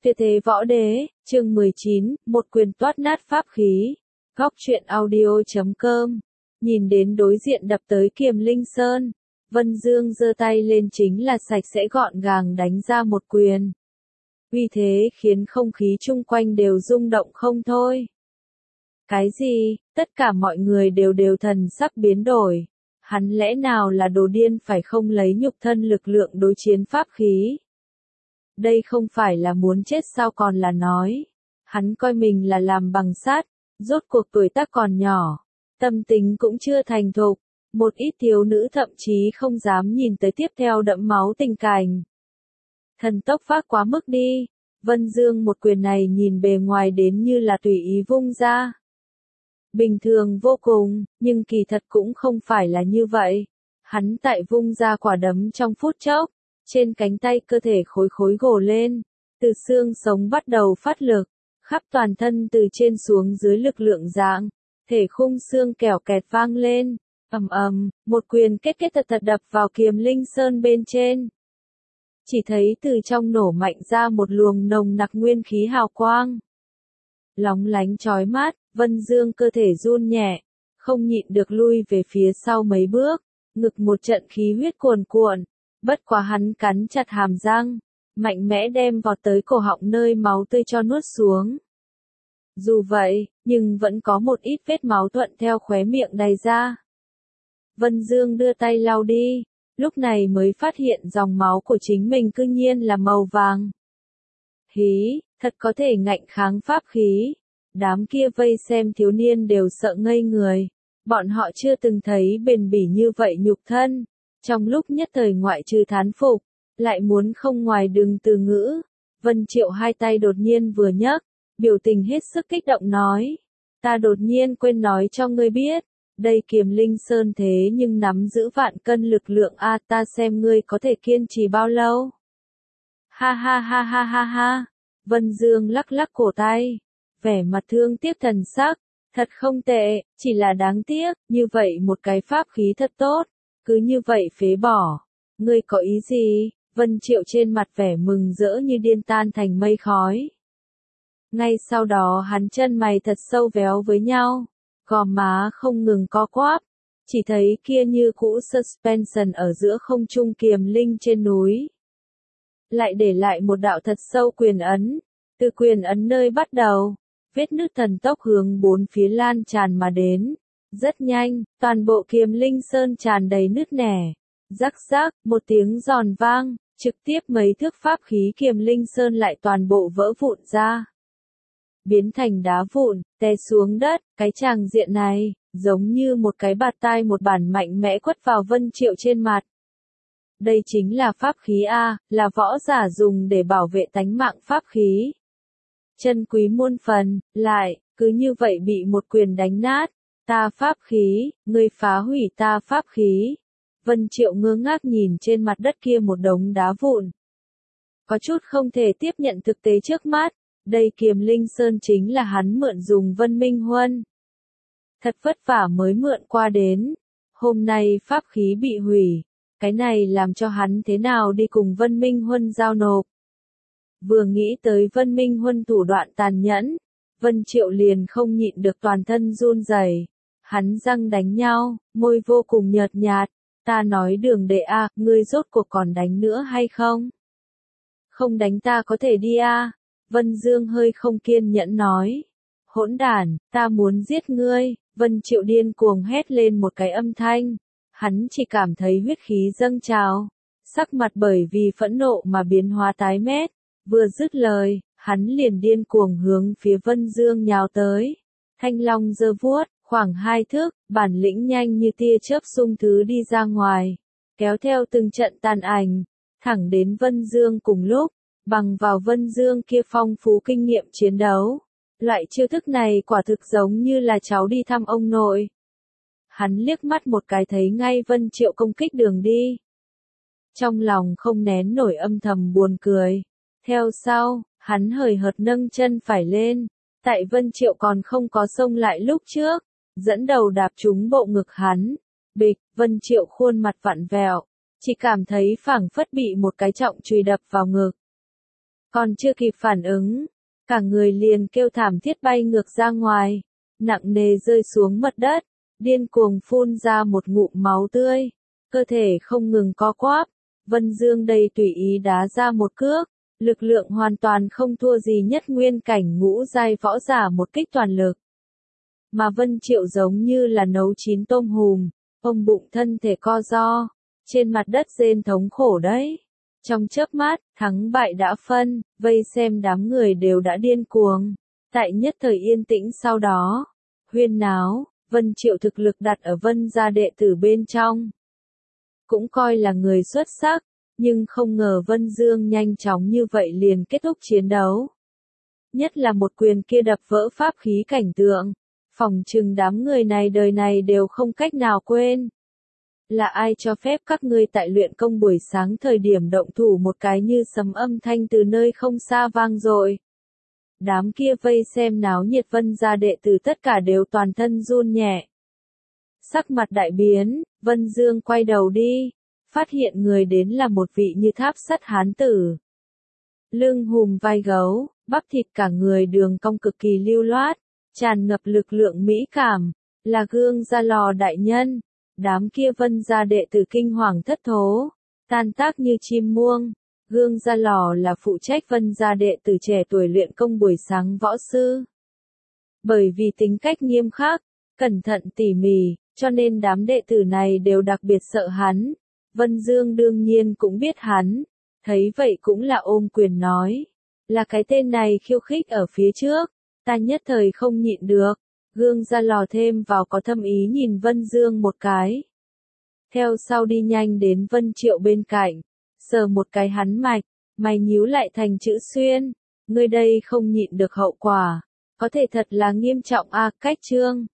Tuyệt thế võ đế, chương 19, một quyền toát nát pháp khí. Góc truyện audio.com. Nhìn đến đối diện đập tới Kiềm Linh Sơn, Vân Dương giơ tay lên chính là sạch sẽ gọn gàng đánh ra một quyền. Uy thế khiến không khí chung quanh đều rung động không thôi. Cái gì? Tất cả mọi người đều thần sắc biến đổi. Hắn lẽ nào là đồ điên phải không lấy nhục thân lực lượng đối chiến pháp khí? Đây không phải là muốn chết sao còn là nói. Hắn coi mình là làm bằng sắt, rốt cuộc tuổi tác còn nhỏ, tâm tính cũng chưa thành thục, một ít thiếu nữ thậm chí không dám nhìn tới tiếp theo đẫm máu tình cảnh. Thần tốc phát quá mức đi, Vân Dương một quyền này nhìn bề ngoài đến như là tùy ý vung ra. Bình thường vô cùng, nhưng kỳ thật cũng không phải là như vậy. Hắn tại vung ra quả đấm trong phút chốc, trên cánh tay cơ thể khối khối gồ lên, từ xương sống bắt đầu phát lực, khắp toàn thân từ trên xuống dưới lực lượng dạng, thể khung xương kẻo kẹt vang lên, ầm ầm, một quyền kết thật đập vào Kiềm Linh Sơn bên trên. Chỉ thấy từ trong nổ mạnh ra một luồng nồng nặc nguyên khí hào quang. Lóng lánh chói mắt, Vân Dương cơ thể run nhẹ, không nhịn được lui về phía sau mấy bước, ngực một trận khí huyết cuồn cuộn, bất quá hắn cắn chặt hàm răng, mạnh mẽ đem vọt tới cổ họng nơi máu tươi cho nuốt xuống. Dù vậy, nhưng vẫn có một ít vết máu thuận theo khóe miệng đầy ra. Vân Dương đưa tay lau đi, lúc này mới phát hiện dòng máu của chính mình cư nhiên là màu vàng. Hí, thật có thể ngạnh kháng pháp khí. Đám kia vây xem thiếu niên đều sợ ngây người. Bọn họ chưa từng thấy bền bỉ như vậy nhục thân. Trong lúc nhất thời ngoại trừ thán phục, lại muốn không ngoài đừng từ ngữ. Vân Triệu hai tay đột nhiên vừa nhấc, biểu tình hết sức kích động nói. Ta đột nhiên quên nói cho ngươi biết, đây Kiềm Linh Sơn thế nhưng nắm giữ vạn cân lực lượng a, ta xem ngươi có thể kiên trì bao lâu. Ha ha ha ha ha ha, Vân Dương lắc lắc cổ tay, vẻ mặt thương tiếc thần sắc, thật không tệ, chỉ là đáng tiếc, như vậy một cái pháp khí thật tốt, cứ như vậy phế bỏ. Ngươi có ý gì? Vân Triệu trên mặt vẻ mừng rỡ như điên tan thành mây khói. Ngay sau đó hắn chân mày thật sâu véo với nhau, gò má không ngừng co quắp, chỉ thấy kia như cũ suspension ở giữa không trung Kiềm Linh trên núi. Lại để lại một đạo thật sâu quyền ấn, từ quyền ấn nơi bắt đầu, vết nứt thần tốc hướng bốn phía lan tràn mà đến. Rất nhanh, toàn bộ Kiềm Linh Sơn tràn đầy nứt nẻ. Rắc rắc, một tiếng giòn vang, trực tiếp mấy thước pháp khí Kiềm Linh Sơn lại toàn bộ vỡ vụn ra. Biến thành đá vụn, té xuống đất, cái tràng diện này, giống như một cái bạt tai một bản mạnh mẽ quất vào Vân Triệu trên mặt. Đây chính là pháp khí A, là võ giả dùng để bảo vệ tánh mạng pháp khí. Chân quý muôn phần, lại, cứ như vậy bị một quyền đánh nát. Ta pháp khí, ngươi phá hủy ta pháp khí. Vân Triệu ngơ ngác nhìn trên mặt đất kia một đống đá vụn. Có chút không thể tiếp nhận thực tế trước mắt, đây Kiềm Linh Sơn chính là hắn mượn dùng Vân Minh Huân. Thật vất vả mới mượn qua đến. Hôm nay pháp khí bị hủy, cái này làm cho hắn thế nào đi cùng Vân Minh Huân giao nộp. Vừa nghĩ tới Vân Minh Huân thủ đoạn tàn nhẫn, Vân Triệu liền không nhịn được toàn thân run rẩy. Hắn răng đánh nhau, môi vô cùng nhợt nhạt. Ta nói Đường đệ a, ngươi rốt cuộc còn đánh nữa hay không? Không đánh ta có thể đi a. Vân Dương hơi không kiên nhẫn nói. Hỗn đản, ta muốn giết ngươi. Vân Triệu điên cuồng hét lên một cái âm thanh. Hắn chỉ cảm thấy huyết khí dâng trào. Sắc mặt bởi vì phẫn nộ mà biến hóa tái mét. Vừa dứt lời, hắn liền điên cuồng hướng phía Vân Dương nhào tới. Thanh long giơ vuốt, khoảng 2 thước, bản lĩnh nhanh như tia chớp xung thứ đi ra ngoài. Kéo theo từng trận tàn ảnh, thẳng đến Vân Dương cùng lúc, bằng vào Vân Dương kia phong phú kinh nghiệm chiến đấu. Loại chiêu thức này quả thực giống như là cháu đi thăm ông nội. Hắn liếc mắt một cái thấy ngay Vân Triệu công kích đường đi. Trong lòng không nén nổi âm thầm buồn cười. Theo sau, hắn hời hợt nâng chân phải lên. Tại Vân Triệu còn không có xông lại lúc trước, dẫn đầu đạp trúng bộ ngực hắn. Bịch, Vân Triệu khuôn mặt vặn vẹo, chỉ cảm thấy phảng phất bị một cái trọng chùy đập vào ngực. Còn chưa kịp phản ứng, cả người liền kêu thảm thiết bay ngược ra ngoài, nặng nề rơi xuống mặt đất, điên cuồng phun ra một ngụm máu tươi, cơ thể không ngừng co quắp. Vân Dương đây tùy ý đá ra một cước, lực lượng hoàn toàn không thua gì nhất nguyên cảnh ngũ giai võ giả một kích toàn lực. Mà Vân Triệu giống như là nấu chín tôm hùm, ông bụng thân thể co ro, trên mặt đất rên thống khổ đấy. Trong chớp mắt, thắng bại đã phân, vây xem đám người đều đã điên cuồng. Tại nhất thời yên tĩnh sau đó, huyên náo, Vân Triệu thực lực đặt ở Vân gia đệ tử bên trong. Cũng coi là người xuất sắc, nhưng không ngờ Vân Dương nhanh chóng như vậy liền kết thúc chiến đấu. Nhất là một quyền kia đập vỡ pháp khí cảnh tượng, phỏng chừng đám người này đời này đều không cách nào quên. Là ai cho phép các ngươi tại luyện công buổi sáng thời điểm động thủ một cái như sấm âm thanh từ nơi không xa vang dội. Đám kia vây xem náo nhiệt Vân gia đệ tử tất cả đều toàn thân run nhẹ. Sắc mặt đại biến, Vân Dương quay đầu đi, phát hiện người đến là một vị như tháp sắt hán tử. Lưng hùm vai gấu, bắp thịt cả người đường cong cực kỳ lưu loát, tràn ngập lực lượng mỹ cảm, là Gương Gia Lò đại nhân. Đám kia Vân gia đệ tử kinh hoàng thất thố, tan tác như chim muông. Gương Gia Lò là phụ trách Vân gia đệ tử trẻ tuổi luyện công buổi sáng võ sư. Bởi vì tính cách nghiêm khắc, cẩn thận tỉ mỉ, cho nên đám đệ tử này đều đặc biệt sợ hắn. Vân Dương đương nhiên cũng biết hắn, thấy vậy cũng là ôm quyền nói, là cái tên này khiêu khích ở phía trước, ta nhất thời không nhịn được. Gương Gia Lò thêm vào có thâm ý nhìn Vân Dương một cái. Theo sau đi nhanh đến Vân Triệu bên cạnh, sờ một cái hắn mạch, mày nhíu lại thành chữ xuyên, ngươi đây không nhịn được hậu quả, có thể thật là nghiêm trọng a. Cách chương